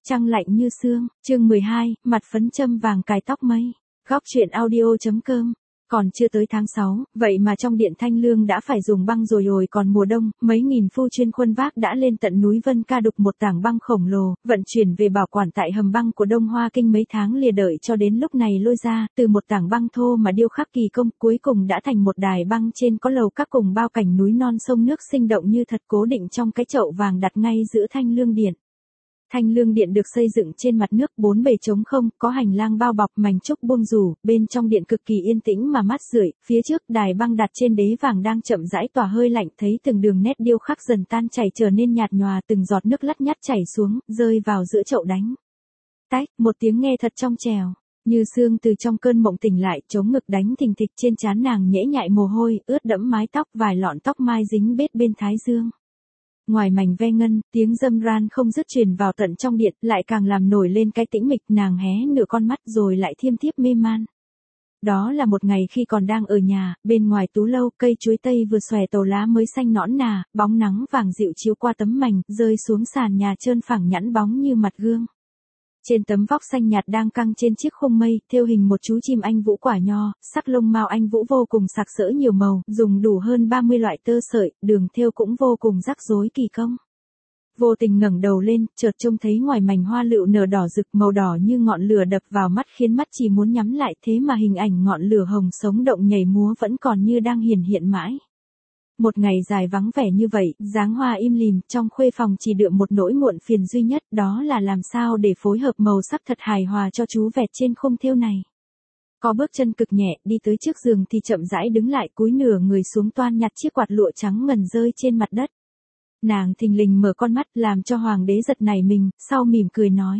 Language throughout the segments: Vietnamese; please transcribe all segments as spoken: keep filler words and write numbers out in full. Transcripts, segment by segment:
Trăng lạnh như sương, chương mười hai, mặt phấn châm vàng cài tóc mây. Góc truyện audio.com. Còn chưa tới tháng sáu, vậy mà trong điện Thanh Lương đã phải dùng băng rồi rồi còn mùa đông, mấy nghìn phu chuyên khuân vác đã lên tận núi Vân Ca đục một tảng băng khổng lồ, vận chuyển về bảo quản tại hầm băng của Đông Hoa Kinh mấy tháng lìa đợi cho đến lúc này lôi ra, từ một tảng băng thô mà điêu khắc kỳ công, cuối cùng đã thành một đài băng trên có lầu các cùng bao cảnh núi non sông nước sinh động như thật cố định trong cái chậu vàng đặt ngay giữa Thanh Lương điện. Thanh Lương điện được xây dựng trên mặt nước, bốn bề trống không, có hành lang bao bọc mảnh trúc buông rủ, bên trong điện cực kỳ yên tĩnh mà mát rượi, phía trước đài băng đặt trên đế vàng đang chậm rãi tỏa hơi lạnh, thấy từng đường nét điêu khắc dần tan chảy trở nên nhạt nhòa, từng giọt nước lắt nhắt chảy xuống, rơi vào giữa chậu đánh. Tách, một tiếng nghe thật trong trèo. Như Sương từ trong cơn mộng tỉnh lại, chống ngực đánh thình thịch, trên trán nàng nhễ nhại mồ hôi, ướt đẫm mái tóc, vài lọn tóc mai dính bết bên thái dương. Ngoài mảnh ve ngân, tiếng dâm ran không dứt truyền vào tận trong điện, lại càng làm nổi lên cái tĩnh mịch, nàng hé nửa con mắt rồi lại thiêm thiếp mê man. Đó là một ngày khi còn đang ở nhà, bên ngoài tú lâu, cây chuối tây vừa xòe tàu lá mới xanh nõn nà, bóng nắng vàng dịu chiếu qua tấm mành, rơi xuống sàn nhà trơn phẳng nhẵn bóng như mặt gương. Trên tấm vóc xanh nhạt đang căng trên chiếc khung mây, thêu hình một chú chim anh vũ quả nho, sắc lông mao anh vũ vô cùng sặc sỡ nhiều màu, dùng đủ hơn ba mươi loại tơ sợi, đường thêu cũng vô cùng rắc rối kỳ công. Vô tình ngẩng đầu lên, chợt trông thấy ngoài mảnh hoa lựu nở đỏ rực, màu đỏ như ngọn lửa đập vào mắt khiến mắt chỉ muốn nhắm lại, thế mà hình ảnh ngọn lửa hồng sống động nhảy múa vẫn còn như đang hiển hiện mãi. Một ngày dài vắng vẻ như vậy, dáng hoa im lìm, trong khuê phòng chỉ đượm một nỗi muộn phiền duy nhất, đó là làm sao để phối hợp màu sắc thật hài hòa cho chú vẹt trên khung thêu này. Có bước chân cực nhẹ, đi tới trước giường thì chậm rãi đứng lại, cúi nửa người xuống toan nhặt chiếc quạt lụa trắng ngần rơi trên mặt đất. Nàng thình lình mở con mắt, làm cho hoàng đế giật nảy mình, sau mỉm cười nói.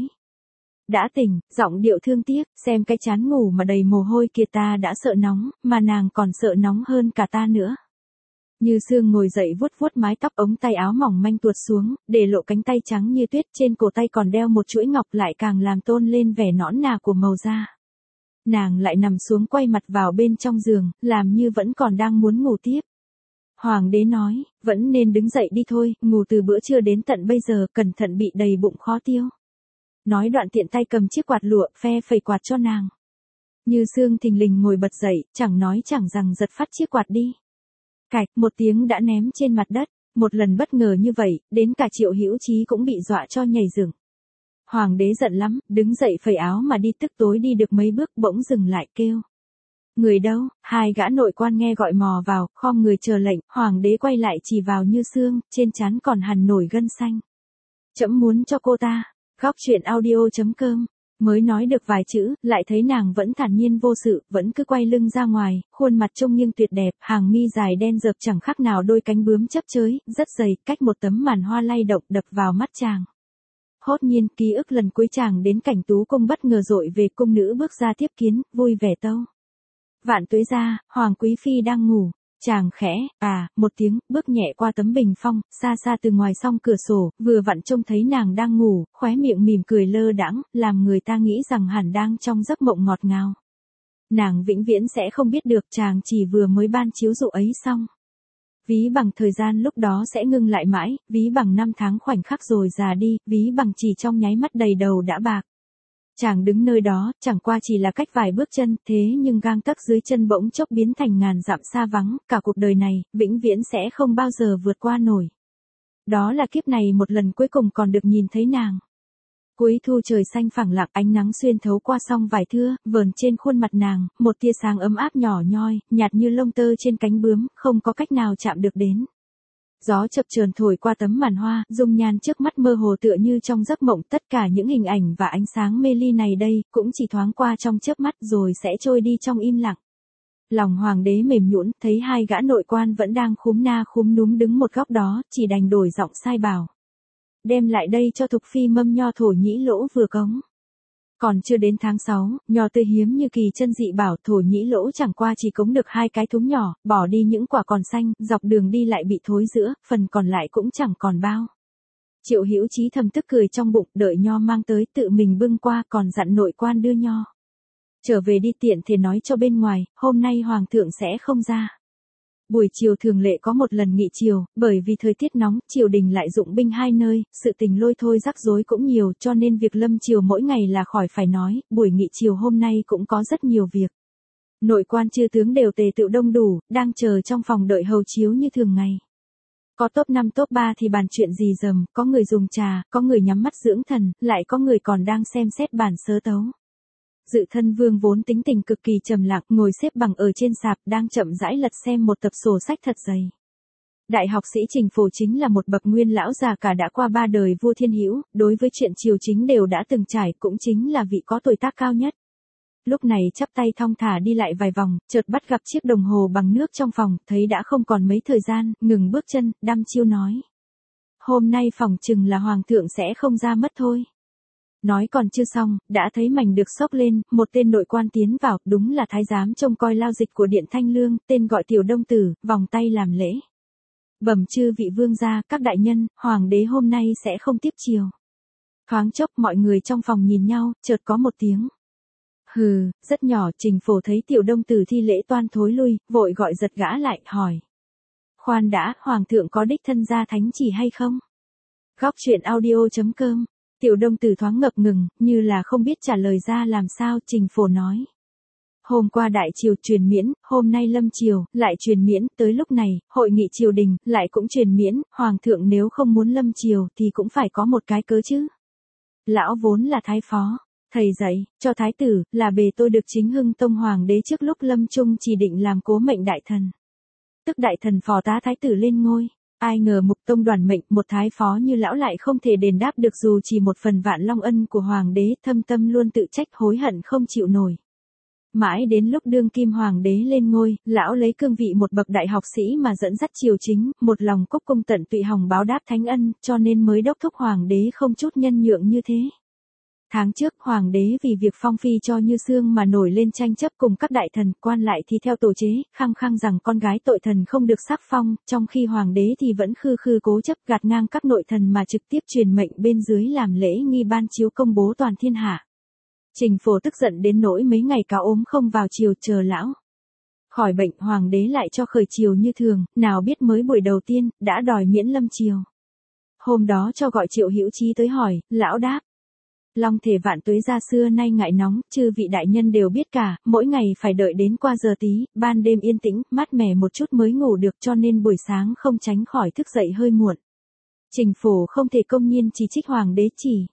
Đã tỉnh, giọng điệu thương tiếc, xem cái chán ngủ mà đầy mồ hôi kia, ta đã sợ nóng, mà nàng còn sợ nóng hơn cả ta nữa. Như Sương ngồi dậy vuốt vuốt mái tóc, ống tay áo mỏng manh tuột xuống, để lộ cánh tay trắng như tuyết, trên cổ tay còn đeo một chuỗi ngọc, lại càng làm tôn lên vẻ nõn nà của màu da. Nàng lại nằm xuống quay mặt vào bên trong giường, làm như vẫn còn đang muốn ngủ tiếp. Hoàng đế nói, vẫn nên đứng dậy đi thôi, ngủ từ bữa trưa đến tận bây giờ, cẩn thận bị đầy bụng khó tiêu. Nói đoạn tiện tay cầm chiếc quạt lụa, phe phẩy quạt cho nàng. Như Sương thình lình ngồi bật dậy, chẳng nói chẳng rằng giật phát chiếc quạt đi. Cạch, một tiếng đã ném trên mặt đất, một lần bất ngờ như vậy, đến cả Triệu Hữu Chí cũng bị dọa cho nhảy dựng. Hoàng đế giận lắm, đứng dậy phẩy áo mà đi, tức tối đi được mấy bước bỗng dừng lại kêu. Người đâu? Hai gã nội quan nghe gọi mò vào, khom người chờ lệnh, hoàng đế quay lại chỉ vào Như Sương, trên trán còn hằn nổi gân xanh. Trẫm muốn cho cô ta. Góc truyện audio.com. Mới nói được vài chữ, lại thấy nàng vẫn thản nhiên vô sự, vẫn cứ quay lưng ra ngoài, khuôn mặt trông nghiêng tuyệt đẹp, hàng mi dài đen rợp chẳng khác nào đôi cánh bướm chấp chới, rất dày, cách một tấm màn hoa lay động đập vào mắt chàng. Hốt nhiên, ký ức lần cuối chàng đến cảnh tú cung bất ngờ dội về, cung nữ bước ra tiếp kiến, vui vẻ tâu. Vạn tuế gia, hoàng quý phi đang ngủ. Chàng khẽ, à, một tiếng, bước nhẹ qua tấm bình phong, xa xa từ ngoài song cửa sổ, vừa vặn trông thấy nàng đang ngủ, khóe miệng mỉm cười lơ đãng, làm người ta nghĩ rằng hẳn đang trong giấc mộng ngọt ngào. Nàng vĩnh viễn sẽ không biết được chàng chỉ vừa mới ban chiếu dụ ấy xong. Ví bằng thời gian lúc đó sẽ ngưng lại mãi, ví bằng năm tháng khoảnh khắc rồi già đi, ví bằng chỉ trong nháy mắt đầy đầu đã bạc. Chàng đứng nơi đó, chẳng qua chỉ là cách vài bước chân, thế nhưng gang tấc dưới chân bỗng chốc biến thành ngàn dặm xa vắng, cả cuộc đời này, vĩnh viễn sẽ không bao giờ vượt qua nổi. Đó là kiếp này một lần cuối cùng còn được nhìn thấy nàng. Cuối thu trời xanh phẳng lặng, ánh nắng xuyên thấu qua song vải thưa, vờn trên khuôn mặt nàng, một tia sáng ấm áp nhỏ nhoi, nhạt như lông tơ trên cánh bướm, không có cách nào chạm được đến. Gió chập chờn thổi qua tấm màn hoa, dung nhan trước mắt mơ hồ tựa như trong giấc mộng, tất cả những hình ảnh và ánh sáng mê ly này đây, cũng chỉ thoáng qua trong chớp mắt rồi sẽ trôi đi trong im lặng. Lòng hoàng đế mềm nhũn, thấy hai gã nội quan vẫn đang khúm na khúm núm đứng một góc đó, chỉ đành đổi giọng sai bảo. Đem lại đây cho Thục Phi mâm nho thổ nhĩ lỗ vừa cống. Còn chưa đến tháng sáu, nho tươi hiếm như kỳ chân dị bảo, thổ nhĩ lỗ chẳng qua chỉ cống được hai cái thúng nhỏ, bỏ đi những quả còn xanh, dọc đường đi lại bị thối giữa, phần còn lại cũng chẳng còn bao. Triệu Hữu Chí thầm tức cười trong bụng, đợi nho mang tới tự mình bưng qua, còn dặn nội quan đưa nho. Trở về đi tiện thể nói cho bên ngoài, hôm nay hoàng thượng sẽ không ra. Buổi chiều thường lệ có một lần nghị triều, bởi vì thời tiết nóng, triều đình lại dụng binh hai nơi, sự tình lôi thôi rắc rối cũng nhiều, cho nên việc lâm triều mỗi ngày là khỏi phải nói, buổi nghị triều hôm nay cũng có rất nhiều việc. Nội quan chư tướng đều tề tựu đông đủ, đang chờ trong phòng đợi hầu chiếu như thường ngày. Có top năm top ba thì bàn chuyện gì dầm, có người dùng trà, có người nhắm mắt dưỡng thần, lại có người còn đang xem xét bản sớ tấu. Dự Thân Vương vốn tính tình cực kỳ trầm lặng, ngồi xếp bằng ở trên sạp, đang chậm rãi lật xem một tập sổ sách thật dày. Đại học sĩ Trình Phổ chính là một bậc nguyên lão già cả đã qua ba đời vua thiên hữu, đối với chuyện triều chính đều đã từng trải, cũng chính là vị có tuổi tác cao nhất. Lúc này chắp tay thong thả đi lại vài vòng, chợt bắt gặp chiếc đồng hồ bằng nước trong phòng, thấy đã không còn mấy thời gian, ngừng bước chân, đăm chiêu nói. Hôm nay phỏng chừng là hoàng thượng sẽ không ra mất thôi. Nói còn chưa xong, đã thấy mảnh được xốc lên, một tên nội quan tiến vào, đúng là thái giám trông coi lao dịch của Điện Thanh Lương, tên gọi Tiểu Đông Tử, vòng tay làm lễ. Bẩm chư vị vương gia, các đại nhân, hoàng đế hôm nay sẽ không tiếp triều. Thoáng chốc mọi người trong phòng nhìn nhau, chợt có một tiếng. Hừ, rất nhỏ. Trình Phổ thấy Tiểu Đông Tử thi lễ toan thối lui, vội gọi giật gã lại, hỏi. Khoan đã, hoàng thượng có đích thân ra thánh chỉ hay không? Góc truyện audio chấm com. Tiểu Đông Tử thoáng ngập ngừng, như là không biết trả lời ra làm sao. Trình Phổ nói. Hôm qua đại triều truyền miễn, hôm nay lâm triều, lại truyền miễn, tới lúc này, hội nghị triều đình, lại cũng truyền miễn, hoàng thượng nếu không muốn lâm triều thì cũng phải có một cái cớ chứ. Lão vốn là thái phó. Thầy dạy, cho thái tử, là bề tôi được chính hưng tông hoàng đế trước lúc lâm chung chỉ định làm cố mệnh đại thần. Tức đại thần phò tá thái tử lên ngôi. Ai ngờ mục tông đoàn mệnh, một thái phó như lão lại không thể đền đáp được dù chỉ một phần vạn long ân của hoàng đế, thâm tâm luôn tự trách hối hận không chịu nổi. Mãi đến lúc đương kim hoàng đế lên ngôi, lão lấy cương vị một bậc đại học sĩ mà dẫn dắt triều chính, một lòng cúc cung tận tụy hòng báo đáp thánh ân, cho nên mới đốc thúc hoàng đế không chút nhân nhượng như thế. Tháng trước, hoàng đế vì việc phong phi cho Như Xương mà nổi lên tranh chấp cùng các đại thần, quan lại thì theo tổ chế, khăng khăng rằng con gái tội thần không được sắc phong, trong khi hoàng đế thì vẫn khư khư cố chấp gạt ngang các nội thần mà trực tiếp truyền mệnh bên dưới làm lễ nghi ban chiếu công bố toàn thiên hạ. Trình Phổ tức giận đến nỗi mấy ngày cáo ốm không vào triều, chờ lão khỏi bệnh, hoàng đế lại cho khởi triều như thường, nào biết mới buổi đầu tiên, đã đòi miễn lâm triều. Hôm đó cho gọi Triệu Hữu Chí tới hỏi, lão đáp. Long thể vạn tuế ra xưa nay ngại nóng, chư vị đại nhân đều biết cả, mỗi ngày phải đợi đến qua giờ tí, ban đêm yên tĩnh, mát mẻ một chút mới ngủ được, cho nên buổi sáng không tránh khỏi thức dậy hơi muộn. Trình Phổ không thể công nhiên chỉ trích hoàng đế chỉ.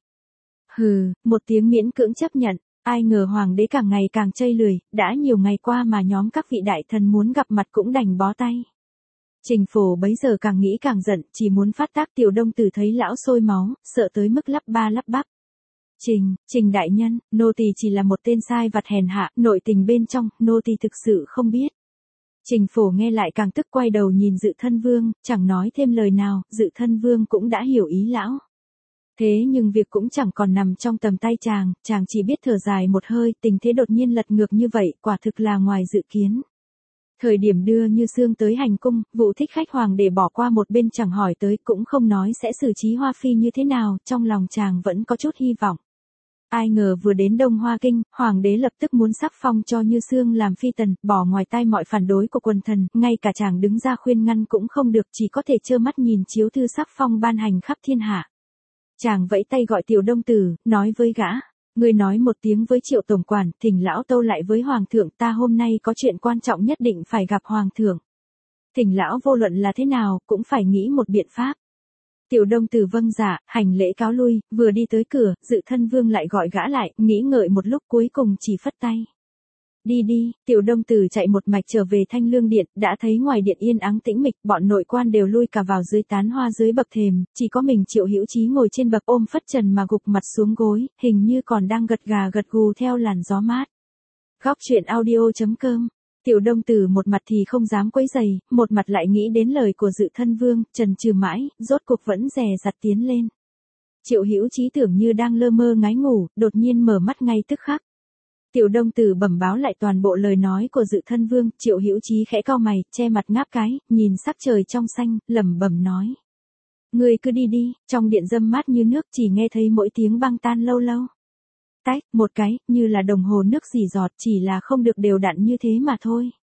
Hừ, một tiếng miễn cưỡng chấp nhận, ai ngờ hoàng đế càng ngày càng chây lười, đã nhiều ngày qua mà nhóm các vị đại thần muốn gặp mặt cũng đành bó tay. Trình Phổ bấy giờ càng nghĩ càng giận, chỉ muốn phát tác. Tiểu Đông Tử thấy lão sôi máu, sợ tới mức lắp ba lắp bắp. Trình, Trình đại nhân, nô tỳ chỉ là một tên sai vặt hèn hạ, nội tình bên trong, nô tỳ thực sự không biết. Trình Phổ nghe lại càng tức, quay đầu nhìn Dự Thân Vương, chẳng nói thêm lời nào, Dự Thân Vương cũng đã hiểu ý lão. Thế nhưng việc cũng chẳng còn nằm trong tầm tay chàng, chàng chỉ biết thở dài một hơi, tình thế đột nhiên lật ngược như vậy, quả thực là ngoài dự kiến. Thời điểm đưa Như Xương tới hành cung, Vụ Thích khách hoàng để bỏ qua một bên chẳng hỏi tới, cũng không nói sẽ xử trí Hoa Phi như thế nào, trong lòng chàng vẫn có chút hy vọng. Ai ngờ vừa đến Đông Hoa Kinh, hoàng đế lập tức muốn sắc phong cho Như Xương làm phi tần, bỏ ngoài tai mọi phản đối của quần thần, ngay cả chàng đứng ra khuyên ngăn cũng không được, chỉ có thể trơ mắt nhìn chiếu thư sắc phong ban hành khắp thiên hạ. Chàng vẫy tay gọi Tiểu Đông Tử, nói với gã, người nói một tiếng với Triệu tổng quản, thỉnh lão tâu lại với hoàng thượng, ta hôm nay có chuyện quan trọng nhất định phải gặp hoàng thượng. Thỉnh lão vô luận là thế nào, cũng phải nghĩ một biện pháp. Tiểu Đông Tử vâng dạ, hành lễ cáo lui, vừa đi tới cửa, Dự Thân Vương lại gọi gã lại, nghĩ ngợi một lúc cuối cùng chỉ phất tay. Đi đi. Tiểu Đông Tử chạy một mạch trở về Thanh Lương Điện, đã thấy ngoài điện yên ắng tĩnh mịch, bọn nội quan đều lui cả vào dưới tán hoa dưới bậc thềm, chỉ có mình Triệu Hữu Chí ngồi trên bậc ôm phất trần mà gục mặt xuống gối, hình như còn đang gật gà gật gù theo làn gió mát. Góc truyện audio chấm com. Tiểu Đông Tử một mặt thì không dám quấy giày, một mặt lại nghĩ đến lời của Dự Thân Vương, chần chừ mãi, rốt cuộc vẫn dè dặt tiến lên. Triệu Hữu Chí tưởng như đang lơ mơ ngái ngủ, đột nhiên mở mắt ngay tức khắc. Tiểu Đông Tử bẩm báo lại toàn bộ lời nói của Dự Thân Vương, Triệu Hữu Chí khẽ cau mày, che mặt ngáp cái, nhìn sắc trời trong xanh, lẩm bẩm nói: "Ngươi cứ đi đi." Trong điện râm mát như nước, chỉ nghe thấy mỗi tiếng băng tan lâu lâu. Tách, một cái, như là đồng hồ nước rỉ giọt, chỉ là không được đều đặn như thế mà thôi.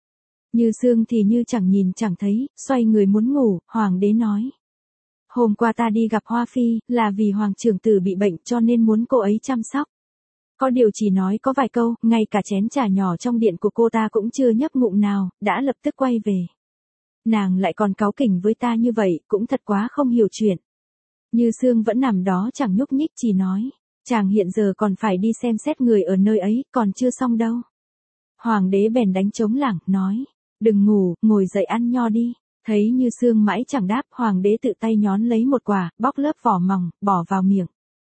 Như Sương thì như chẳng nhìn chẳng thấy, xoay người muốn ngủ, hoàng đế nói. Hôm qua ta đi gặp Hoa Phi, là vì hoàng trưởng tử bị bệnh cho nên muốn cô ấy chăm sóc. Có điều chỉ nói có vài câu, ngay cả chén trà nhỏ trong điện của cô ta cũng chưa nhấp ngụm nào, đã lập tức quay về. Nàng lại còn cáu kỉnh với ta như vậy, cũng thật quá không hiểu chuyện. Như Sương vẫn nằm đó chẳng nhúc nhích, chỉ nói, chàng hiện giờ còn phải đi xem xét người ở nơi ấy, còn chưa xong đâu. Hoàng đế bèn đánh trống lảng, nói, đừng ngủ, ngồi dậy ăn nho đi. Thấy Như Sương mãi chẳng đáp, hoàng đế tự tay nhón lấy một quả, bóc lớp vỏ mỏng, bỏ vào miệng.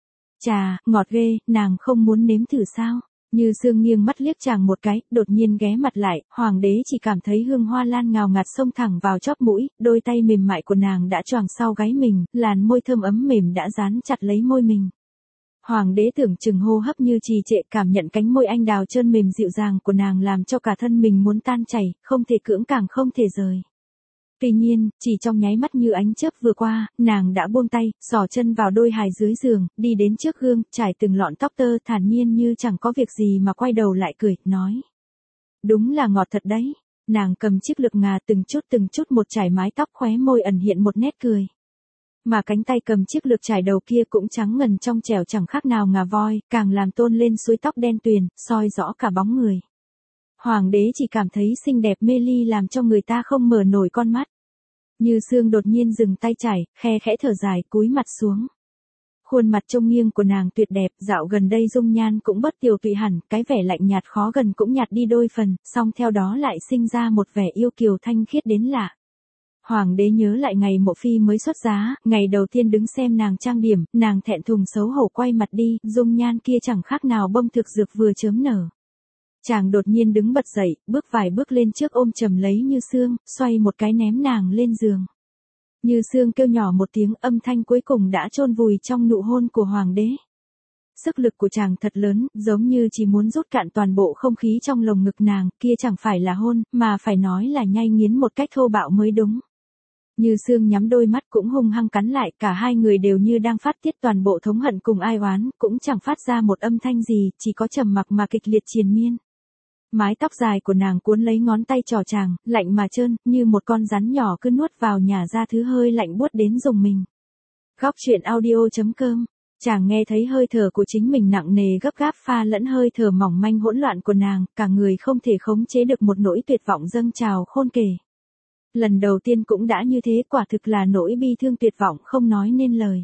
Chà, ngọt ghê, nàng không muốn nếm thử sao? Như Sương nghiêng mắt liếc chàng một cái, đột nhiên ghé mặt lại, hoàng đế chỉ cảm thấy hương hoa lan ngào ngạt xông thẳng vào chóp mũi, đôi tay mềm mại của nàng đã choàng sau gáy mình, làn môi thơm ấm mềm đã dán chặt lấy môi mình. Hoàng đế tưởng chừng hô hấp như trì trệ, cảm nhận cánh môi anh đào trơn mềm dịu dàng của nàng làm cho cả thân mình muốn tan chảy, không thể cưỡng càng không thể rời. Tuy nhiên, chỉ trong nháy mắt như ánh chớp vừa qua, nàng đã buông tay, xỏ chân vào đôi hài dưới giường, đi đến trước gương, trải từng lọn tóc tơ thản nhiên như chẳng có việc gì mà quay đầu lại cười, nói. Đúng là ngọt thật đấy. Nàng cầm chiếc lược ngà từng chút từng chút một trải mái tóc, khóe môi ẩn hiện một nét cười. Mà cánh tay cầm chiếc lược trải đầu kia cũng trắng ngần trong trẻo chẳng khác nào ngà voi, càng làm tôn lên suối tóc đen tuyền, soi rõ cả bóng người. Hoàng đế chỉ cảm thấy xinh đẹp mê ly làm cho người ta không mở nổi con mắt. Như Sương đột nhiên dừng tay chải, khe khẽ thở dài, cúi mặt xuống. Khuôn mặt trông nghiêng của nàng tuyệt đẹp, dạo gần đây dung nhan cũng bất tiều tụy hẳn, cái vẻ lạnh nhạt khó gần cũng nhạt đi đôi phần, song theo đó lại sinh ra một vẻ yêu kiều thanh khiết đến lạ. Hoàng đế nhớ lại ngày Mộ Phi mới xuất giá, ngày đầu tiên đứng xem nàng trang điểm, nàng thẹn thùng xấu hổ quay mặt đi, dung nhan kia chẳng khác nào bông thực dược vừa chớm nở. Chàng đột nhiên đứng bật dậy, bước vài bước lên trước ôm chầm lấy Như Sương, xoay một cái ném nàng lên giường. Như Sương kêu nhỏ một tiếng, âm thanh cuối cùng đã chôn vùi trong nụ hôn của hoàng đế. Sức lực của chàng thật lớn, giống như chỉ muốn rút cạn toàn bộ không khí trong lồng ngực nàng, kia chẳng phải là hôn, mà phải nói là nhai nghiến một cách thô bạo mới đúng. Như Sương nhắm đôi mắt cũng hung hăng cắn lại, cả hai người đều như đang phát tiết toàn bộ thống hận cùng ai oán, cũng chẳng phát ra một âm thanh gì, chỉ có trầm mặc mà kịch liệt triền miên. Mái tóc dài của nàng cuốn lấy ngón tay trỏ chàng, lạnh mà trơn, như một con rắn nhỏ cứ nuốt vào nhả ra thứ hơi lạnh buốt đến rùng mình. Góc truyện audio chấm com. Chàng nghe thấy hơi thở của chính mình nặng nề gấp gáp pha lẫn hơi thở mỏng manh hỗn loạn của nàng, cả người không thể khống chế được một nỗi tuyệt vọng dâng trào khôn kể. Lần đầu tiên cũng đã như thế, quả thực là nỗi bi thương tuyệt vọng không nói nên lời.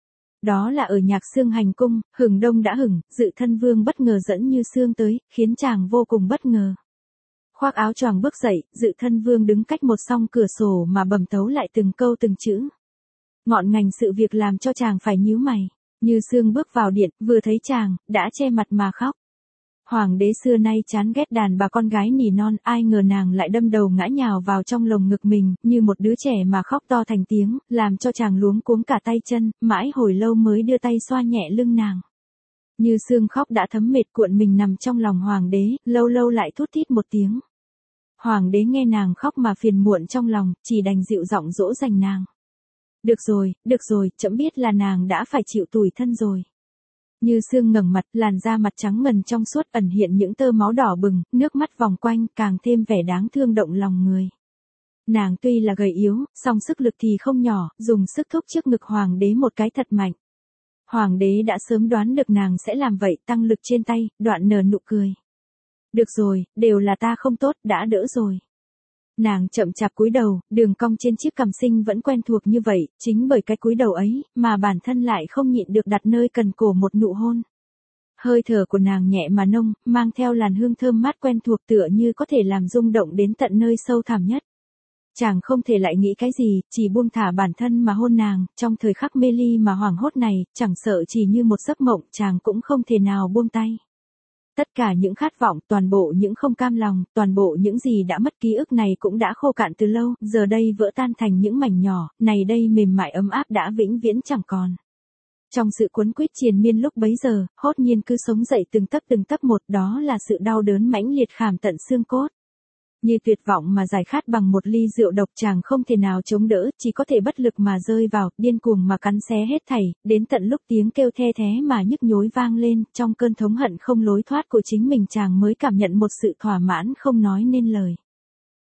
Đó là ở Nhạc Xương hành cung, hừng đông đã hửng, Dự Thân Vương bất ngờ dẫn Như Sương tới, khiến chàng vô cùng bất ngờ. Khoác áo choàng bước dậy, Dự Thân Vương đứng cách một song cửa sổ mà bẩm tấu lại từng câu từng chữ. Ngọn ngành sự việc làm cho chàng phải nhíu mày. Như Sương bước vào điện, vừa thấy chàng, đã che mặt mà khóc. Hoàng đế xưa nay chán ghét đàn bà con gái nỉ non, ai ngờ nàng lại đâm đầu ngã nhào vào trong lồng ngực mình, như một đứa trẻ mà khóc to thành tiếng, làm cho chàng luống cuống cả tay chân, mãi hồi lâu mới đưa tay xoa nhẹ lưng nàng. Như Sương khóc đã thấm mệt, cuộn mình nằm trong lòng hoàng đế, lâu lâu lại thút thít một tiếng. Hoàng đế nghe nàng khóc mà phiền muộn trong lòng, chỉ đành dịu giọng dỗ dành nàng. Được rồi, được rồi, trẫm biết là nàng đã phải chịu tủi thân rồi. Như Sương ngẩng mặt, làn da mặt trắng ngần trong suốt ẩn hiện những tơ máu đỏ bừng, nước mắt vòng quanh, càng thêm vẻ đáng thương động lòng người. Nàng tuy là gầy yếu, song sức lực thì không nhỏ, dùng sức thúc trước ngực hoàng đế một cái thật mạnh. Hoàng đế đã sớm đoán được nàng sẽ làm vậy, tăng lực trên tay, đoạn nở nụ cười. Được rồi, đều là ta không tốt, đã đỡ rồi. Nàng chậm chạp cúi đầu, đường cong trên chiếc cằm xinh vẫn quen thuộc như vậy, chính bởi cái cúi đầu ấy, mà bản thân lại không nhịn được đặt nơi cần cổ một nụ hôn. Hơi thở của nàng nhẹ mà nông, mang theo làn hương thơm mát quen thuộc tựa như có thể làm rung động đến tận nơi sâu thẳm nhất. Chàng không thể lại nghĩ cái gì, chỉ buông thả bản thân mà hôn nàng, trong thời khắc mê ly mà hoảng hốt này, chẳng sợ chỉ như một giấc mộng, chàng cũng không thể nào buông tay. Tất cả những khát vọng, toàn bộ những không cam lòng, toàn bộ những gì đã mất ký ức này cũng đã khô cạn từ lâu, giờ đây vỡ tan thành những mảnh nhỏ, này đây mềm mại ấm áp đã vĩnh viễn chẳng còn. Trong sự cuốn quýt triền miên lúc bấy giờ, hốt nhiên cứ sống dậy từng tấc từng tấc một, đó là sự đau đớn mãnh liệt khảm tận xương cốt. Như tuyệt vọng mà giải khát bằng một ly rượu độc, chàng không thể nào chống đỡ, chỉ có thể bất lực mà rơi vào, điên cuồng mà cắn xé hết thảy, đến tận lúc tiếng kêu the thé mà nhức nhối vang lên, trong cơn thống hận không lối thoát của chính mình chàng mới cảm nhận một sự thỏa mãn không nói nên lời.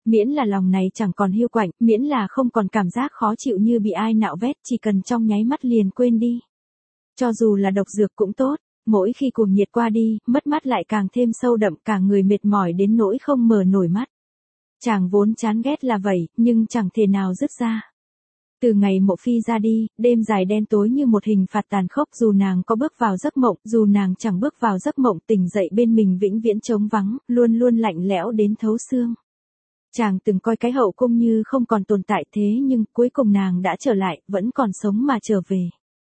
Miễn là lòng này chẳng còn hiu quạnh, miễn là không còn cảm giác khó chịu như bị ai nạo vét, chỉ cần trong nháy mắt liền quên đi. Cho dù là độc dược cũng tốt, mỗi khi cuồng nhiệt qua đi, mất mát lại càng thêm sâu đậm, cả người mệt mỏi đến nỗi không mở nổi mắt. Chàng vốn chán ghét là vậy, nhưng chẳng thể nào dứt ra. Từ ngày Mộ Phi ra đi, đêm dài đen tối như một hình phạt tàn khốc, dù nàng có bước vào giấc mộng, dù nàng chẳng bước vào giấc mộng, tỉnh dậy bên mình vĩnh viễn trống vắng, luôn luôn lạnh lẽo đến thấu xương. Chàng từng coi cái hậu cung như không còn tồn tại, thế nhưng cuối cùng nàng đã trở lại, vẫn còn sống mà trở về.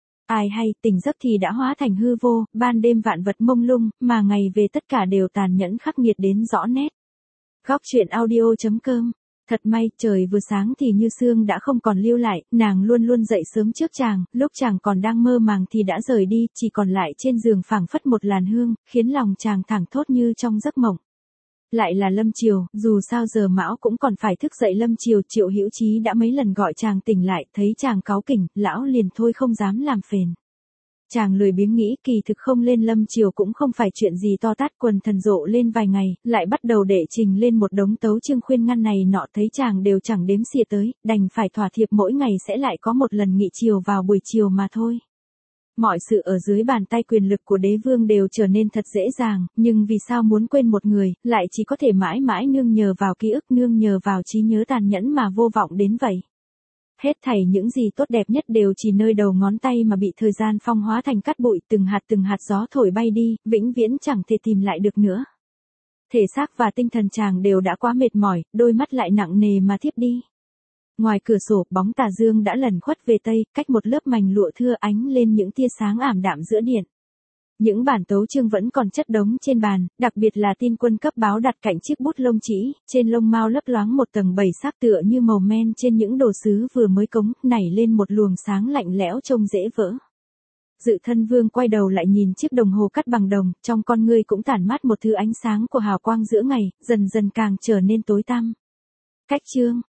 Ai hay, tỉnh giấc thì đã hóa thành hư vô, ban đêm vạn vật mông lung, mà ngày về tất cả đều tàn nhẫn khắc nghiệt đến rõ nét. Góc truyện audio chấm com. Thật may, trời vừa sáng thì Như Sương đã không còn lưu lại, nàng luôn luôn dậy sớm trước chàng, lúc chàng còn đang mơ màng thì đã rời đi, chỉ còn lại trên giường phảng phất một làn hương, khiến lòng chàng thẳng thốt như trong giấc mộng. Lại là Lâm Triều, dù sao giờ Mão cũng còn phải thức dậy. Lâm Triều, Triệu Hữu Chí đã mấy lần gọi chàng tỉnh lại, thấy chàng cáu kỉnh, lão liền thôi không dám làm phiền. Chàng lười biếng nghĩ kỳ thực không lên Lâm Triều cũng không phải chuyện gì to tát, quần thần rộ lên vài ngày, lại bắt đầu đệ trình lên một đống tấu chương khuyên ngăn này nọ, thấy chàng đều chẳng đếm xỉa tới, đành phải thỏa thiệp mỗi ngày sẽ lại có một lần nghị triều vào buổi chiều mà thôi. Mọi sự ở dưới bàn tay quyền lực của đế vương đều trở nên thật dễ dàng, nhưng vì sao muốn quên một người, lại chỉ có thể mãi mãi nương nhờ vào ký ức, nương nhờ vào trí nhớ tàn nhẫn mà vô vọng đến vậy. Hết thảy những gì tốt đẹp nhất đều chỉ nơi đầu ngón tay mà bị thời gian phong hóa thành cát bụi, từng hạt từng hạt gió thổi bay đi, vĩnh viễn chẳng thể tìm lại được nữa. Thể xác và tinh thần chàng đều đã quá mệt mỏi, đôi mắt lại nặng nề mà thiếp đi. Ngoài cửa sổ, bóng tà dương đã lẩn khuất về tây, cách một lớp mành lụa thưa ánh lên những tia sáng ảm đạm giữa điện. Những bản tấu chương vẫn còn chất đống trên bàn, đặc biệt là tin quân cấp báo đặt cạnh chiếc bút lông chỉ, trên lông mao lấp loáng một tầng bảy sắc tựa như màu men trên những đồ sứ vừa mới cống, nảy lên một luồng sáng lạnh lẽo trông dễ vỡ. Dự Thân Vương quay đầu lại nhìn chiếc đồng hồ cắt bằng đồng, trong con ngươi cũng tản mát một thứ ánh sáng của hào quang giữa ngày, dần dần càng trở nên tối tăm. Cách chương